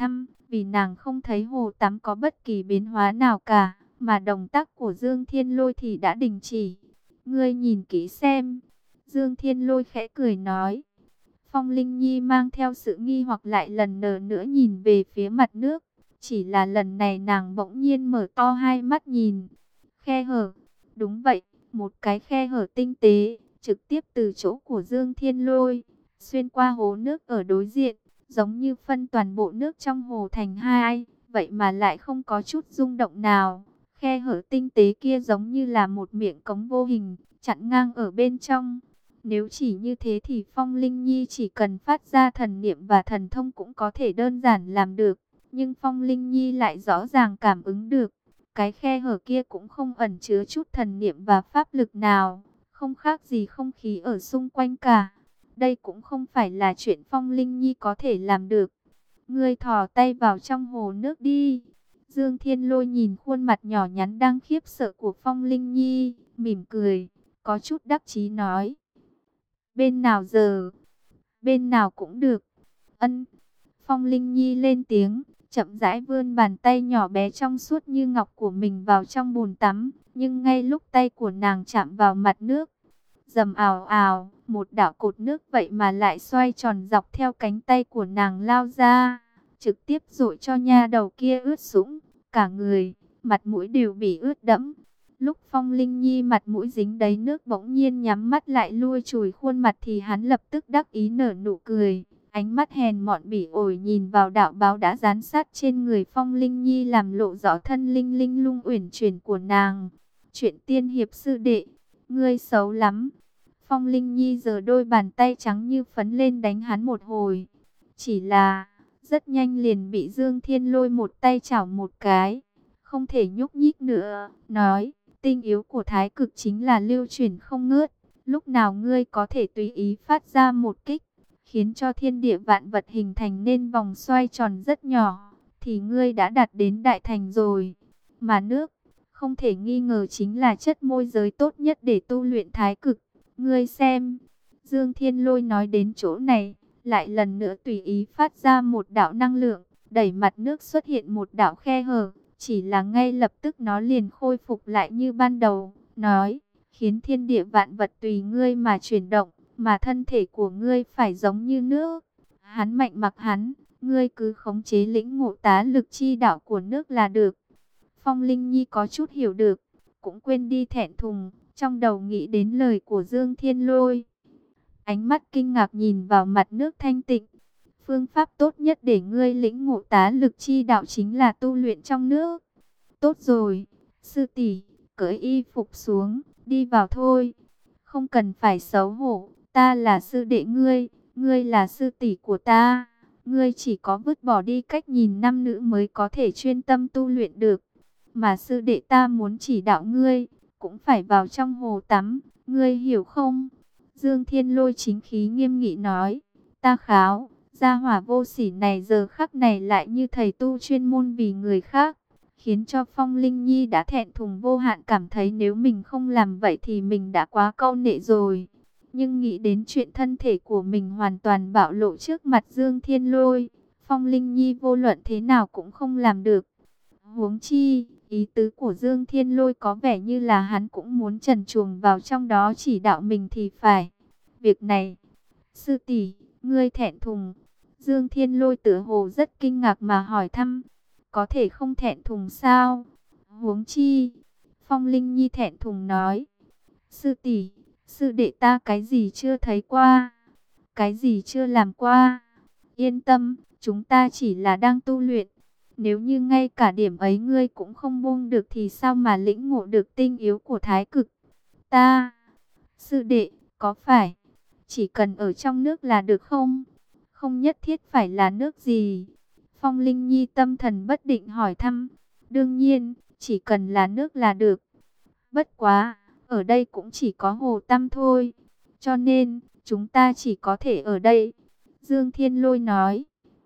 Speaker 1: vì nàng không thấy hồ tắm có bất kỳ biến hóa nào cả, mà động tác của Dương Thiên Lôi thì đã đình chỉ. Ngươi nhìn kỹ xem. Dương Thiên Lôi khẽ cười nói. Phong Linh Nhi mang theo sự nghi hoặc lại lần nở nữa nhìn về phía mặt nước. Chỉ là lần này nàng bỗng nhiên mở to hai mắt nhìn. Khe hở. Đúng vậy, một cái khe hở tinh tế, trực tiếp từ chỗ của Dương Thiên Lôi, xuyên qua hồ nước ở đối diện, giống như phân toàn bộ nước trong hồ thành hai, vậy mà lại không có chút rung động nào. Khe hở tinh tế kia giống như là một miệng cống vô hình, chặn ngang ở bên trong. Nếu chỉ như thế thì Phong Linh Nhi chỉ cần phát ra thần niệm và thần thông cũng có thể đơn giản làm được. Nhưng Phong Linh Nhi lại rõ ràng cảm ứng được. Cái khe hở kia cũng không ẩn chứa chút thần niệm và pháp lực nào. Không khác gì không khí ở xung quanh cả. Đây cũng không phải là chuyện Phong Linh Nhi có thể làm được. Ngươi thò tay vào trong hồ nước đi. Dương Thiên Lôi nhìn khuôn mặt nhỏ nhắn đang khiếp sợ của Phong Linh Nhi, mỉm cười, có chút đắc chí nói. Bên nào giờ? Bên nào cũng được. Ân. Phong Linh Nhi lên tiếng, chậm rãi vươn bàn tay nhỏ bé trong suốt như ngọc của mình vào trong bồn tắm. Nhưng ngay lúc tay của nàng chạm vào mặt nước, rầm ào ào, một đạo cột nước vậy mà lại xoay tròn dọc theo cánh tay của nàng lao ra, trực tiếp dội cho nha đầu kia ướt sũng, cả người, mặt mũi đều bị ướt đẫm. Lúc Phong Linh Nhi mặt mũi dính đầy nước bỗng nhiên nhắm mắt lại lui chùi khuôn mặt thì hắn lập tức đắc ý nở nụ cười. Ánh mắt hèn mọn bỉ ổi nhìn vào đạo báu đã dán sát trên người Phong Linh Nhi làm lộ rõ thân linh linh lung uyển chuyển của nàng. Chuyện tiên hiệp sư đệ, ngươi xấu lắm. Phong Linh Nhi giơ đôi bàn tay trắng như phấn lên đánh hắn một hồi. Chỉ là, rất nhanh liền bị Dương Thiên Lôi một tay chảo một cái. Không thể nhúc nhích nữa, nói, tinh yếu của thái cực chính là lưu chuyển không ngớt. Lúc nào ngươi có thể tùy ý phát ra một kích, khiến cho thiên địa vạn vật hình thành nên vòng xoay tròn rất nhỏ, thì ngươi đã đạt đến đại thành rồi. Mà nước, không thể nghi ngờ chính là chất môi giới tốt nhất để tu luyện thái cực. Ngươi xem. Dương Thiên Lôi nói đến chỗ này, lại lần nữa tùy ý phát ra một đạo năng lượng, đẩy mặt nước xuất hiện một đạo khe hở. Chỉ là ngay lập tức nó liền khôi phục lại như ban đầu, nói, khiến thiên địa vạn vật tùy ngươi mà chuyển động, mà thân thể của ngươi phải giống như nước. Hắn mạnh mặc hắn, ngươi cứ khống chế lĩnh ngộ tá lực chi đạo của nước là được. Phong Linh Nhi có chút hiểu được, cũng quên đi thẹn thùng, trong đầu nghĩ đến lời của Dương Thiên Lôi. Ánh mắt kinh ngạc nhìn vào mặt nước thanh tịnh. Phương pháp tốt nhất để ngươi lĩnh ngộ tá lực chi đạo chính là tu luyện trong nước. Tốt rồi, sư tỷ, cởi y phục xuống, đi vào thôi. Không cần phải xấu hổ, ta là sư đệ ngươi, ngươi là sư tỷ của ta. Ngươi chỉ có vứt bỏ đi cách nhìn nam nữ mới có thể chuyên tâm tu luyện được. Mà sư đệ ta muốn chỉ đạo ngươi, cũng phải vào trong hồ tắm, ngươi hiểu không? Dương Thiên Lôi chính khí nghiêm nghị nói, ta kháo. Gia hỏa vô sỉ này giờ khắc này lại như thầy tu chuyên môn vì người khác, khiến cho Phong Linh Nhi đã thẹn thùng vô hạn, cảm thấy nếu mình không làm vậy thì mình đã quá câu nệ rồi. Nhưng nghĩ đến chuyện thân thể của mình hoàn toàn bạo lộ trước mặt Dương Thiên Lôi, Phong Linh Nhi vô luận thế nào cũng không làm được. Huống chi, ý tứ của Dương Thiên Lôi có vẻ như là hắn cũng muốn trần truồng vào trong đó chỉ đạo mình thì phải. Việc này, sư tỷ, ngươi thẹn thùng. Dương Thiên Lôi tựa hồ rất kinh ngạc mà hỏi thăm, có thể không thẹn thùng sao? Huống chi, Phong Linh Nhi thẹn thùng nói, sư tỷ, sư đệ ta cái gì chưa thấy qua, cái gì chưa làm qua. Yên tâm, chúng ta chỉ là đang tu luyện. Nếu như ngay cả điểm ấy ngươi cũng không buông được thì sao mà lĩnh ngộ được tinh yếu của thái cực? Ta, sư đệ, có phải chỉ cần ở trong nước là được không? Không nhất thiết phải là nước gì. Phong Linh Nhi tâm thần bất định hỏi thăm. Đương nhiên, chỉ cần là nước là được. Bất quá, ở đây cũng chỉ có hồ tăm thôi. Cho nên, chúng ta chỉ có thể ở đây. Dương Thiên Lôi nói.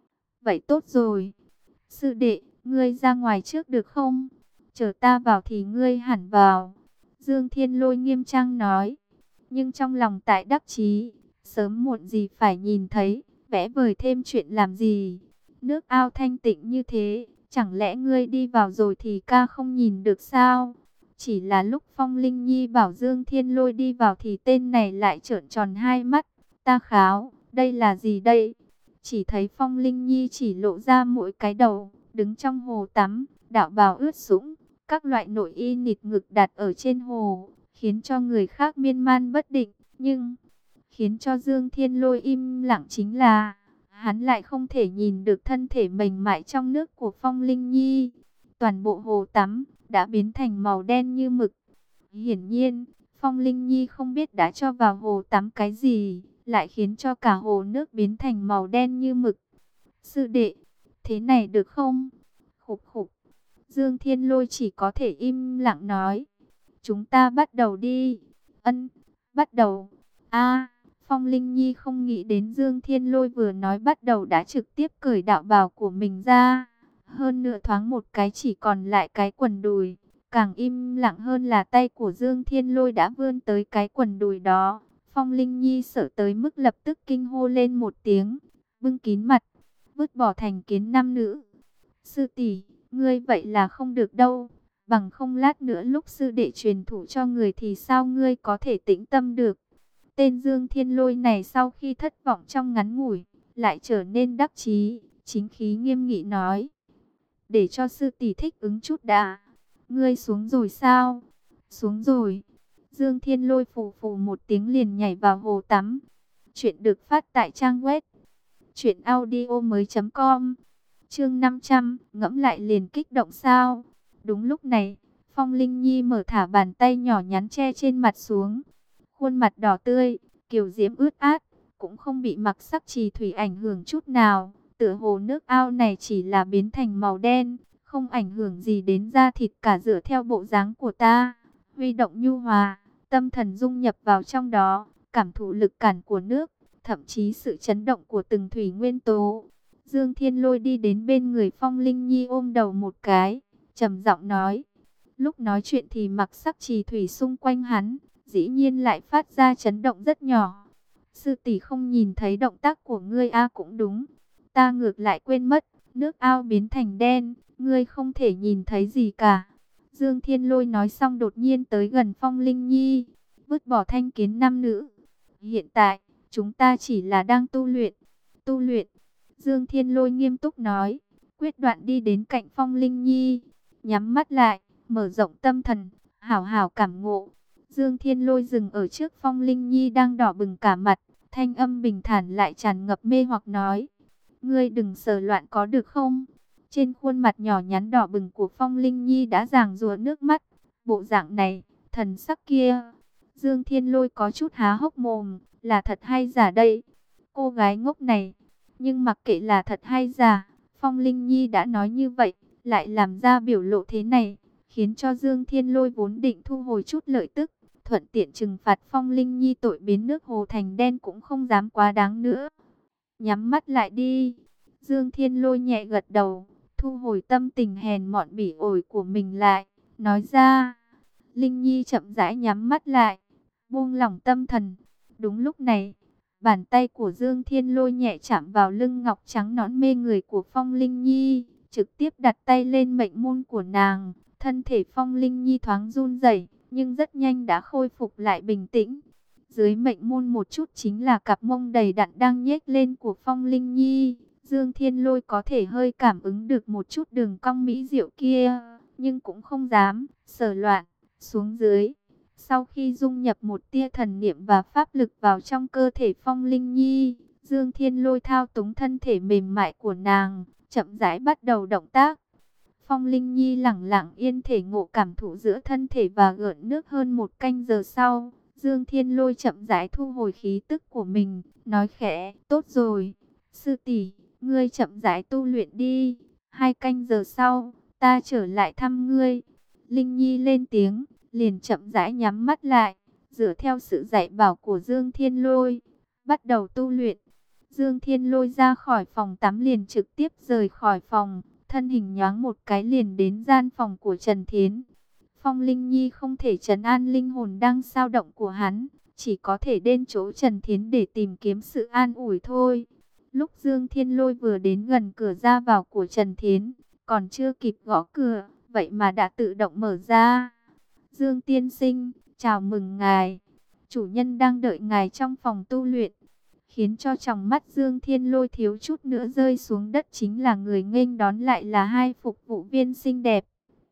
Speaker 1: Vậy tốt rồi. Sư đệ, ngươi ra ngoài trước được không? Chờ ta vào thì ngươi hẳn vào. Dương Thiên Lôi nghiêm trang nói. Nhưng trong lòng tại đắc chí, sớm muộn gì phải nhìn thấy, vẽ vời thêm chuyện làm gì. Nước ao thanh tịnh như thế, chẳng lẽ ngươi đi vào rồi thì ca không nhìn được sao? Chỉ là lúc Phong Linh Nhi bảo Dương Thiên Lôi đi vào thì tên này lại trợn tròn hai mắt. Ta kháo, đây là gì đây? Chỉ thấy Phong Linh Nhi chỉ lộ ra mỗi cái đầu, đứng trong hồ tắm, đạo bào ướt sũng, các loại nội y nịt ngực đặt ở trên hồ, khiến cho người khác miên man bất định. Nhưng khiến cho Dương Thiên Lôi im lặng chính là hắn lại không thể nhìn được thân thể mềm mại trong nước của Phong Linh Nhi. Toàn bộ hồ tắm đã biến thành màu đen như mực. Hiển nhiên, Phong Linh Nhi không biết đã cho vào hồ tắm cái gì, lại khiến cho cả hồ nước biến thành màu đen như mực. Sư đệ, thế này được không? Khục khục. Dương Thiên Lôi chỉ có thể im lặng nói. Chúng ta bắt đầu đi. Ân, bắt đầu. A, Phong Linh Nhi không nghĩ đến Dương Thiên Lôi vừa nói bắt đầu đã trực tiếp cởi đạo bào của mình ra. Hơn nửa thoáng một cái chỉ còn lại cái quần đùi. Càng im lặng hơn là tay của Dương Thiên Lôi đã vươn tới cái quần đùi đó. Phong Linh Nhi sợ tới mức lập tức kinh hô lên một tiếng, bưng kín mặt, vứt bỏ thành kiến nam nữ. Sư tỷ, ngươi vậy là không được đâu, bằng không lát nữa lúc sư đệ truyền thụ cho người thì sao ngươi có thể tĩnh tâm được. Tên Dương Thiên Lôi này sau khi thất vọng trong ngắn ngủi, lại trở nên đắc chí, chính khí nghiêm nghị nói. Để cho sư tỷ thích ứng chút đã. Ngươi xuống rồi sao? Xuống rồi. Dương Thiên Lôi phù phù một tiếng liền nhảy vào hồ tắm. Chuyện được phát tại trang web truyện audio mới chấm com. Chương năm trăm, ngẫm lại liền kích động sao? Đúng lúc này, Phong Linh Nhi mở thả bàn tay nhỏ nhắn che trên mặt xuống. Khuôn mặt đỏ tươi, kiều diễm ướt át, cũng không bị mặc sắc trì thủy ảnh hưởng chút nào. Tựa hồ nước ao này chỉ là biến thành màu đen, không ảnh hưởng gì đến da thịt cả, dựa theo bộ dáng của ta. Huy động nhu hòa, tâm thần dung nhập vào trong đó, cảm thụ lực cản của nước, thậm chí sự chấn động của từng thủy nguyên tố. Dương Thiên Lôi đi đến bên người Phong Linh Nhi ôm đầu một cái, trầm giọng nói. Lúc nói chuyện thì mặc sắc trì thủy xung quanh hắn, dĩ nhiên lại phát ra chấn động rất nhỏ. Sư tỷ không nhìn thấy động tác của ngươi a? Cũng đúng, ta ngược lại quên mất, nước ao biến thành đen, ngươi không thể nhìn thấy gì cả. Dương Thiên Lôi nói xong đột nhiên tới gần Phong Linh Nhi, vứt bỏ thanh kiến nam nữ. Hiện tại, chúng ta chỉ là đang tu luyện. Tu luyện. Dương Thiên Lôi nghiêm túc nói, quyết đoạn đi đến cạnh Phong Linh Nhi, nhắm mắt lại, mở rộng tâm thần, hảo hảo cảm ngộ. Dương Thiên Lôi dừng ở trước Phong Linh Nhi đang đỏ bừng cả mặt, thanh âm bình thản lại tràn ngập mê hoặc nói. Ngươi đừng sờ loạn có được không? Trên khuôn mặt nhỏ nhắn đỏ bừng của Phong Linh Nhi đã ràng rụa nước mắt. Bộ dạng này, thần sắc kia. Dương Thiên Lôi có chút há hốc mồm, là thật hay giả đây? Cô gái ngốc này. Nhưng mặc kệ là thật hay giả, Phong Linh Nhi đã nói như vậy, lại làm ra biểu lộ thế này, khiến cho Dương Thiên Lôi vốn định thu hồi chút lợi tức, thuận tiện trừng phạt Phong Linh Nhi tội biến nước hồ thành đen cũng không dám quá đáng nữa. Nhắm mắt lại đi. Dương Thiên Lôi nhẹ gật đầu, thu hồi tâm tình hèn mọn bỉ ổi của mình lại, nói ra. Linh Nhi chậm rãi nhắm mắt lại, buông lỏng tâm thần. Đúng lúc này, bàn tay của Dương Thiên Lôi nhẹ chạm vào lưng ngọc trắng nõn mê người của Phong Linh Nhi, trực tiếp đặt tay lên mệnh môn của nàng. Thân thể Phong Linh Nhi thoáng run rẩy, nhưng rất nhanh đã khôi phục lại bình tĩnh. Dưới mệnh môn một chút chính là cặp mông đầy đặn đang nhếch lên của Phong Linh Nhi. Dương Thiên Lôi có thể hơi cảm ứng được một chút đường cong mỹ diệu kia, nhưng cũng không dám sờ loạn xuống dưới. Sau khi dung nhập một tia thần niệm và pháp lực vào trong cơ thể Phong Linh Nhi, Dương Thiên Lôi thao túng thân thể mềm mại của nàng, chậm rãi bắt đầu động tác. Phong Linh Nhi lẳng lặng yên thể ngộ cảm thụ giữa thân thể và gợn nước hơn một canh giờ sau. Dương Thiên Lôi chậm rãi thu hồi khí tức của mình, nói khẽ, tốt rồi, sư tỷ, ngươi chậm rãi tu luyện đi, hai canh giờ sau, ta trở lại thăm ngươi. Linh Nhi lên tiếng, liền chậm rãi nhắm mắt lại, dựa theo sự dạy bảo của Dương Thiên Lôi, bắt đầu tu luyện. Dương Thiên Lôi ra khỏi phòng tắm liền trực tiếp rời khỏi phòng, thân hình nhoáng một cái liền đến gian phòng của Trần Thiến. Phong Linh Nhi không thể trấn an linh hồn đang dao động của hắn, chỉ có thể đến chỗ Trần Thiến để tìm kiếm sự an ủi thôi. Lúc Dương Thiên Lôi vừa đến gần cửa ra vào của Trần Thiến, còn chưa kịp gõ cửa, vậy mà đã tự động mở ra. Dương tiên sinh, chào mừng ngài. Chủ nhân đang đợi ngài trong phòng tu luyện. Khiến cho tròng mắt Dương Thiên Lôi thiếu chút nữa rơi xuống đất chính là người nghênh đón lại là hai phục vụ viên xinh đẹp.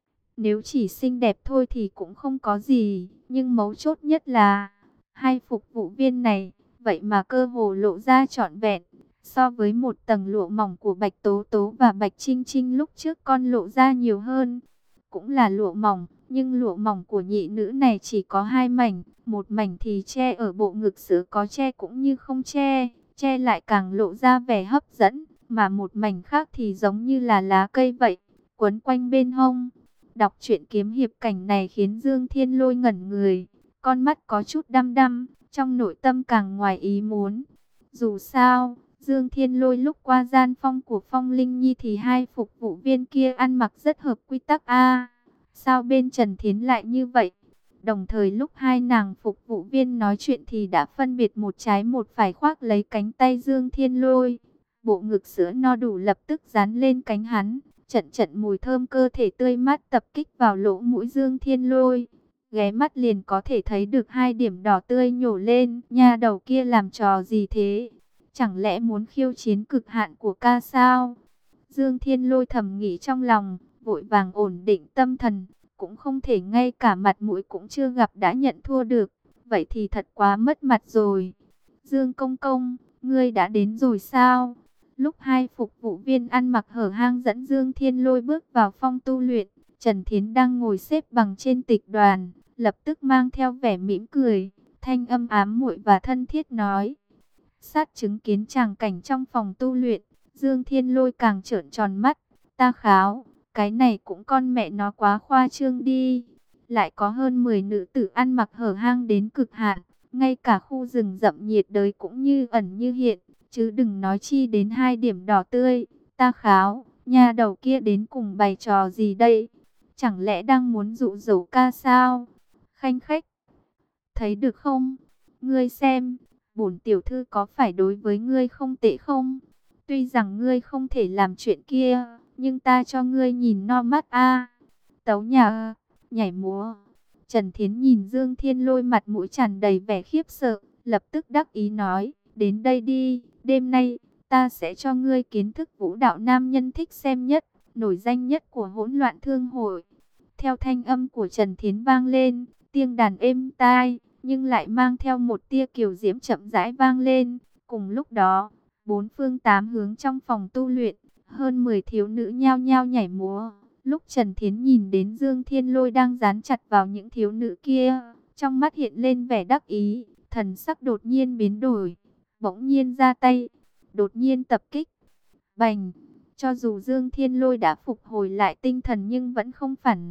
Speaker 1: Nếu chỉ xinh đẹp thôi thì cũng không có gì, nhưng mấu chốt nhất là hai phục vụ viên này, vậy mà cơ hồ lộ ra trọn vẹn. So với một tầng lụa mỏng của Bạch Tố Tố và Bạch Trinh Trinh lúc trước con lộ ra nhiều hơn. Cũng là lụa mỏng, nhưng lụa mỏng của nhị nữ này chỉ có hai mảnh. Một mảnh thì che ở bộ ngực sữa có che cũng như không che, che lại càng lộ ra vẻ hấp dẫn. Mà một mảnh khác thì giống như là lá cây vậy, quấn quanh bên hông. Đọc truyện kiếm hiệp cảnh này khiến Dương Thiên Lôi ngẩn người, con mắt có chút đăm đăm, trong nội tâm càng ngoài ý muốn. Dù sao, Dương Thiên Lôi lúc qua gian phong của Phong Linh Nhi thì hai phục vụ viên kia ăn mặc rất hợp quy tắc a. Sao bên Trần Thiến lại như vậy? Đồng thời lúc hai nàng phục vụ viên nói chuyện thì đã phân biệt một trái một phải khoác lấy cánh tay Dương Thiên Lôi. Bộ ngực sữa no đủ lập tức dán lên cánh hắn. Trận trận mùi thơm cơ thể tươi mát tập kích vào lỗ mũi Dương Thiên Lôi. Ghé mắt liền có thể thấy được hai điểm đỏ tươi nhổ lên. Nha đầu kia làm trò gì thế? Chẳng lẽ muốn khiêu chiến cực hạn của ca sao? Dương Thiên Lôi thầm nghĩ trong lòng, vội vàng ổn định tâm thần. Cũng không thể ngay cả mặt mũi cũng chưa gặp đã nhận thua được. Vậy thì thật quá mất mặt rồi. Dương Công Công, ngươi đã đến rồi sao? Lúc hai phục vụ viên ăn mặc hở hang dẫn Dương Thiên Lôi bước vào phong tu luyện, Trần Thiến đang ngồi xếp bằng trên tịch đoàn, lập tức mang theo vẻ mỉm cười, thanh âm ám muội và thân thiết nói. Sát chứng kiến tràng cảnh trong phòng tu luyện, Dương Thiên Lôi càng trợn tròn mắt, ta kháo, cái này cũng con mẹ nó quá khoa trương đi. Lại có hơn mười nữ tử ăn mặc hở hang đến cực hạn, ngay cả khu rừng rậm nhiệt đới cũng như ẩn như hiện. Chứ đừng nói chi đến hai điểm đỏ tươi. Ta kháo, nhà đầu kia đến cùng bày trò gì đây? Chẳng lẽ đang muốn dụ dỗ ca sao? Khanh khách, thấy được không? Ngươi xem, bổn tiểu thư có phải đối với ngươi không tệ không? Tuy rằng ngươi không thể làm chuyện kia, nhưng ta cho ngươi nhìn no mắt a. Tấu nhà, nhảy múa. Trần Thiến nhìn Dương Thiên Lôi mặt mũi tràn đầy vẻ khiếp sợ, lập tức đắc ý nói, đến đây đi. Đêm nay, ta sẽ cho ngươi kiến thức vũ đạo nam nhân thích xem nhất, nổi danh nhất của hỗn loạn thương hội. Theo thanh âm của Trần Thiến vang lên, tiếng đàn êm tai, nhưng lại mang theo một tia kiều diễm chậm rãi vang lên. Cùng lúc đó, bốn phương tám hướng trong phòng tu luyện, hơn mười thiếu nữ nhao nhao nhảy múa. Lúc Trần Thiến nhìn đến Dương Thiên Lôi đang dán chặt vào những thiếu nữ kia, trong mắt hiện lên vẻ đắc ý, thần sắc đột nhiên biến đổi. Bỗng nhiên ra tay, đột nhiên tập kích. Bành, cho dù Dương Thiên Lôi đã phục hồi lại tinh thần nhưng vẫn không phản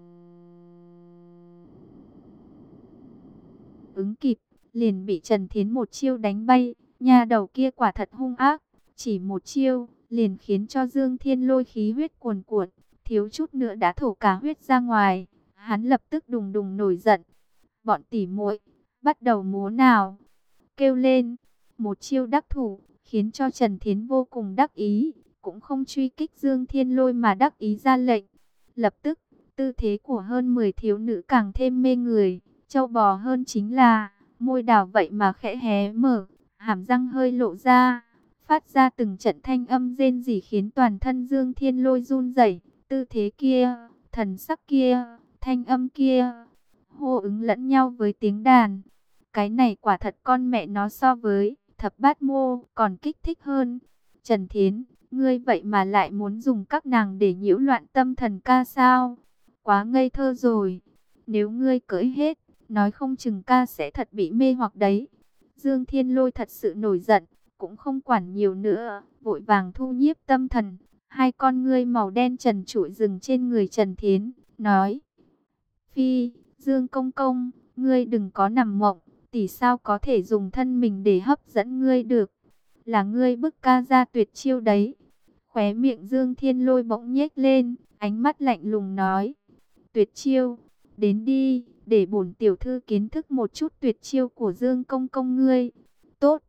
Speaker 1: ứng kịp, liền bị Trần Thiến một chiêu đánh bay. Nhà đầu kia quả thật hung ác, chỉ một chiêu liền khiến cho Dương Thiên Lôi khí huyết cuồn cuộn, thiếu chút nữa đã thổ cả huyết ra ngoài. Hắn lập tức đùng đùng nổi giận. Bọn tỉ muội, bắt đầu múa nào. Kêu lên. Một chiêu đắc thủ, khiến cho Trần Thiến vô cùng đắc ý, cũng không truy kích Dương Thiên Lôi mà đắc ý ra lệnh. Lập tức, tư thế của hơn mười thiếu nữ càng thêm mê người, châu bò hơn chính là, môi đào vậy mà khẽ hé mở, hàm răng hơi lộ ra, phát ra từng trận thanh âm rên rỉ khiến toàn thân Dương Thiên Lôi run rẩy. Tư thế kia, thần sắc kia, thanh âm kia, hô ứng lẫn nhau với tiếng đàn. Cái này quả thật con mẹ nó so với thập bát mô còn kích thích hơn. Trần Thiến, ngươi vậy mà lại muốn dùng các nàng để nhiễu loạn tâm thần ca sao? Quá ngây thơ rồi. Nếu ngươi cưỡi hết, nói không chừng ca sẽ thật bị mê hoặc đấy. Dương Thiên Lôi thật sự nổi giận, cũng không quản nhiều nữa, vội vàng thu nhiếp tâm thần. Hai con ngươi màu đen trần trụi dừng trên người Trần Thiến, nói: Phi, Dương Công Công, ngươi đừng có nằm mộng. Tỷ sao có thể dùng thân mình để hấp dẫn ngươi được? Là ngươi bức ca ra tuyệt chiêu đấy. Khóe miệng Dương Thiên Lôi bỗng nhếch lên, ánh mắt lạnh lùng nói: Tuyệt chiêu, đến đi, để bổn tiểu thư kiến thức một chút tuyệt chiêu của Dương Công Công ngươi. Tốt,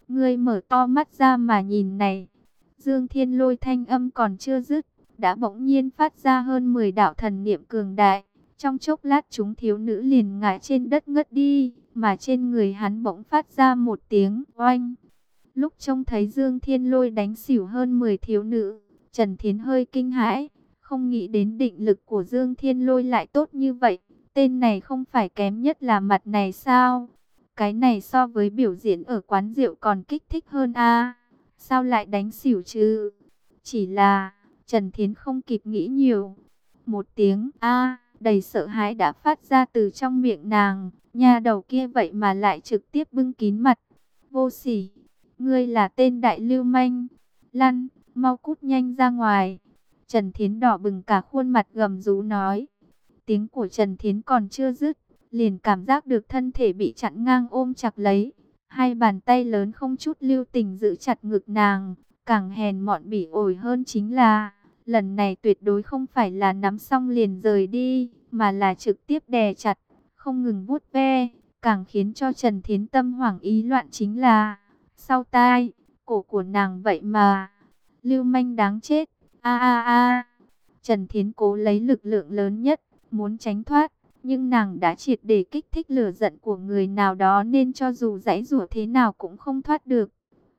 Speaker 1: Ngươi mở to mắt ra mà nhìn này. Dương Thiên Lôi thanh âm còn chưa dứt, đã bỗng nhiên phát ra hơn mười đạo thần niệm cường đại. Trong chốc lát chúng thiếu nữ liền ngã trên đất ngất đi, mà trên người hắn bỗng phát ra một tiếng oanh. Lúc trông thấy Dương Thiên Lôi đánh xỉu hơn mười thiếu nữ, Trần Thiến hơi kinh hãi, không nghĩ đến định lực của Dương Thiên Lôi lại tốt như vậy. Tên này không phải kém nhất là mặt này sao? Cái này so với biểu diễn ở quán rượu còn kích thích hơn a. Sao lại đánh xỉu chứ? Chỉ là Trần Thiến không kịp nghĩ nhiều. Một tiếng a đầy sợ hãi đã phát ra từ trong miệng nàng. Nhà đầu kia vậy mà lại trực tiếp bưng kín mặt. Vô sỉ, ngươi là tên đại lưu manh. Lăn, mau cút nhanh ra ngoài. Trần Thiến đỏ bừng cả khuôn mặt gầm rú nói. Tiếng của Trần Thiến còn chưa dứt, liền cảm giác được thân thể bị chặn ngang ôm chặt lấy. Hai bàn tay lớn không chút lưu tình giữ chặt ngực nàng. Càng hèn mọn bỉ ổi hơn chính là, lần này tuyệt đối không phải là nắm xong liền rời đi, mà là trực tiếp đè chặt, không ngừng vuốt ve. Càng khiến cho Trần Thiến tâm hoảng ý loạn chính là, sau tai, cổ của nàng vậy mà, lưu manh đáng chết, a a a. Trần Thiến cố lấy lực lượng lớn nhất, muốn tránh thoát, nhưng nàng đã triệt để kích thích lửa giận của người nào đó nên cho dù giãy giụa thế nào cũng không thoát được.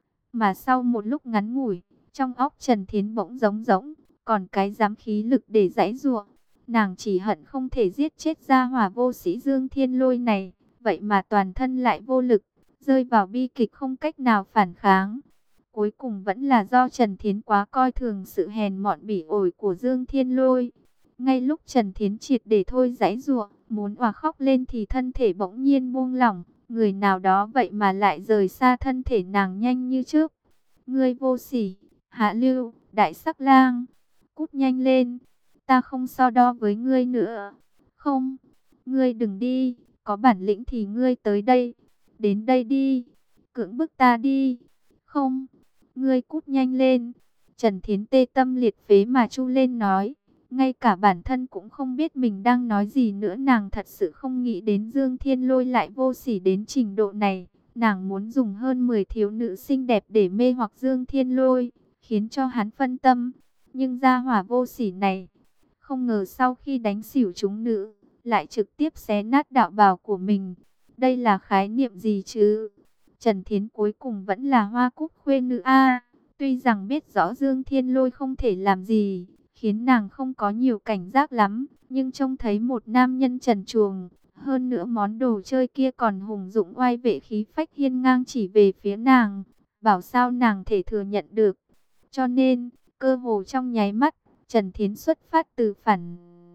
Speaker 1: Mà sau một lúc ngắn ngủi, trong óc Trần Thiến bỗng rống rỗng, còn cái dám khí lực để giãy giụa. Nàng chỉ hận không thể giết chết gia hỏa vô sĩ Dương Thiên Lôi này, vậy mà toàn thân lại vô lực, rơi vào bi kịch không cách nào phản kháng. Cuối cùng vẫn là do Trần Thiến quá coi thường sự hèn mọn bỉ ổi của Dương Thiên Lôi. Ngay lúc Trần Thiến triệt để thôi giãy giụa, muốn òa khóc lên thì thân thể bỗng nhiên buông lỏng, người nào đó vậy mà lại rời xa thân thể nàng nhanh như trước. Ngươi vô sỉ, hạ lưu, đại sắc lang, cút nhanh lên, ta không so đo với ngươi nữa. Không, ngươi đừng đi, có bản lĩnh thì ngươi tới đây, đến đây đi, cưỡng bức ta đi. Không, ngươi cút nhanh lên. Trần Thiến tê tâm liệt phế mà chu lên nói. Ngay cả bản thân cũng không biết mình đang nói gì nữa. Nàng thật sự không nghĩ đến Dương Thiên Lôi lại vô sỉ đến trình độ này. Nàng muốn dùng hơn mười thiếu nữ xinh đẹp để mê hoặc Dương Thiên Lôi, khiến cho hắn phân tâm. Nhưng gia hỏa vô sỉ này, không ngờ sau khi đánh xỉu chúng nữ, lại trực tiếp xé nát đạo bào của mình. Đây là khái niệm gì chứ? Trần Thiến cuối cùng vẫn là hoa cúc khuê nữ a. Tuy rằng biết rõ Dương Thiên Lôi không thể làm gì, khiến nàng không có nhiều cảnh giác lắm, nhưng trông thấy một nam nhân trần truồng, hơn nữa món đồ chơi kia còn hùng dũng oai vệ khí phách hiên ngang chỉ về phía nàng, bảo sao nàng thể thừa nhận được. Cho nên, cơ hồ trong nháy mắt, Trần Thiến xuất phát từ phản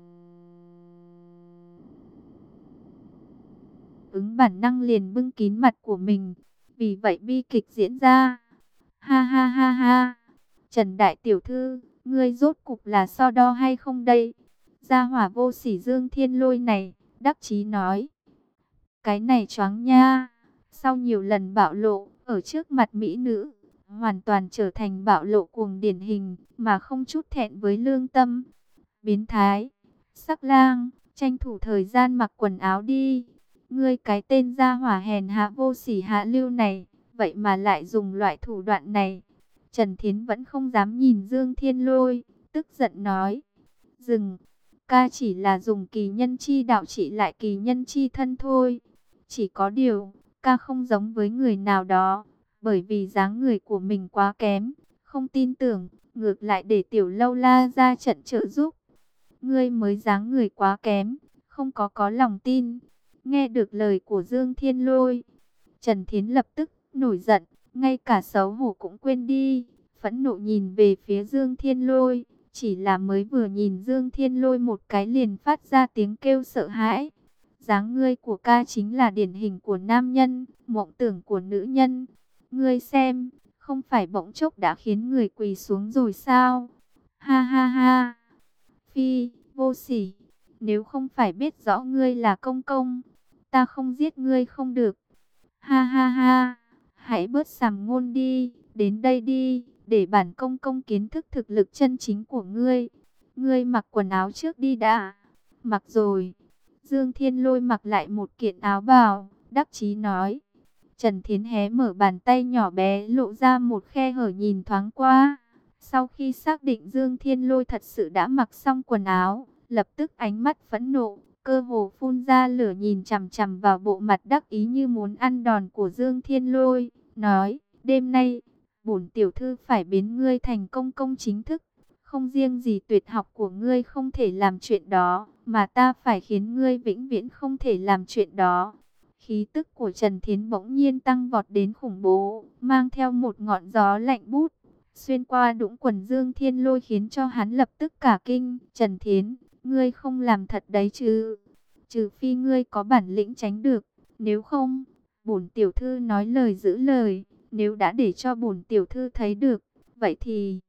Speaker 1: ứng bản năng liền bưng kín mặt của mình. Vì vậy bi kịch diễn ra. Ha ha ha ha. Trần Đại Tiểu Thư, ngươi rốt cục là so đo hay không đây? Gia hỏa vô sỉ Dương Thiên Lôi này, đắc chí nói. Cái này choáng nha. Sau nhiều lần bạo lộ, ở trước mặt mỹ nữ, hoàn toàn trở thành bạo lộ cuồng điển hình, mà không chút thẹn với lương tâm. Biến thái, sắc lang, tranh thủ thời gian mặc quần áo đi. Ngươi cái tên gia hỏa hèn hạ vô sỉ hạ lưu này, vậy mà lại dùng loại thủ đoạn này. Trần Thiến vẫn không dám nhìn Dương Thiên Lôi, tức giận nói. Dừng, ca chỉ là dùng kỳ nhân chi đạo trị lại kỳ nhân chi thân thôi. Chỉ có điều, ca không giống với người nào đó, bởi vì dáng người của mình quá kém, không tin tưởng, ngược lại để Tiểu Lâu La ra trận trợ giúp. Ngươi mới dáng người quá kém, không có có lòng tin. Nghe được lời của Dương Thiên Lôi, Trần Thiến lập tức nổi giận, ngay cả xấu hổ cũng quên đi, phẫn nộ nhìn về phía Dương Thiên Lôi, chỉ là mới vừa nhìn Dương Thiên Lôi một cái liền phát ra tiếng kêu sợ hãi. Dáng ngươi của ca chính là điển hình của nam nhân, mộng tưởng của nữ nhân. Ngươi xem, không phải bỗng chốc đã khiến người quỳ xuống rồi sao? Ha ha ha. Phi, vô sỉ, nếu không phải biết rõ ngươi là công công, ta không giết ngươi không được. Ha ha ha, hãy bớt sàm ngôn đi, đến đây đi, để bản công công kiến thức thực lực chân chính của ngươi. Ngươi mặc quần áo trước đi đã. Mặc rồi. Dương Thiên Lôi mặc lại một kiện áo bào, đắc chí nói. Trần Thiến hé mở bàn tay nhỏ bé lộ ra một khe hở nhìn thoáng qua. Sau khi xác định Dương Thiên Lôi thật sự đã mặc xong quần áo, lập tức ánh mắt phẫn nộ, cơ hồ phun ra lửa nhìn chằm chằm vào bộ mặt đắc ý như muốn ăn đòn của Dương Thiên Lôi, nói, đêm nay, bổn tiểu thư phải biến ngươi thành công công chính thức. Không riêng gì tuyệt học của ngươi không thể làm chuyện đó, mà ta phải khiến ngươi vĩnh viễn không thể làm chuyện đó. Khí tức của Trần Thiến bỗng nhiên tăng vọt đến khủng bố, mang theo một ngọn gió lạnh bút, xuyên qua đũng quần Dương Thiên Lôi khiến cho hắn lập tức cả kinh. Trần Thiến, ngươi không làm thật đấy chứ? Trừ phi ngươi có bản lĩnh tránh được, nếu không, bổn tiểu thư nói lời giữ lời, nếu đã để cho bổn tiểu thư thấy được, vậy thì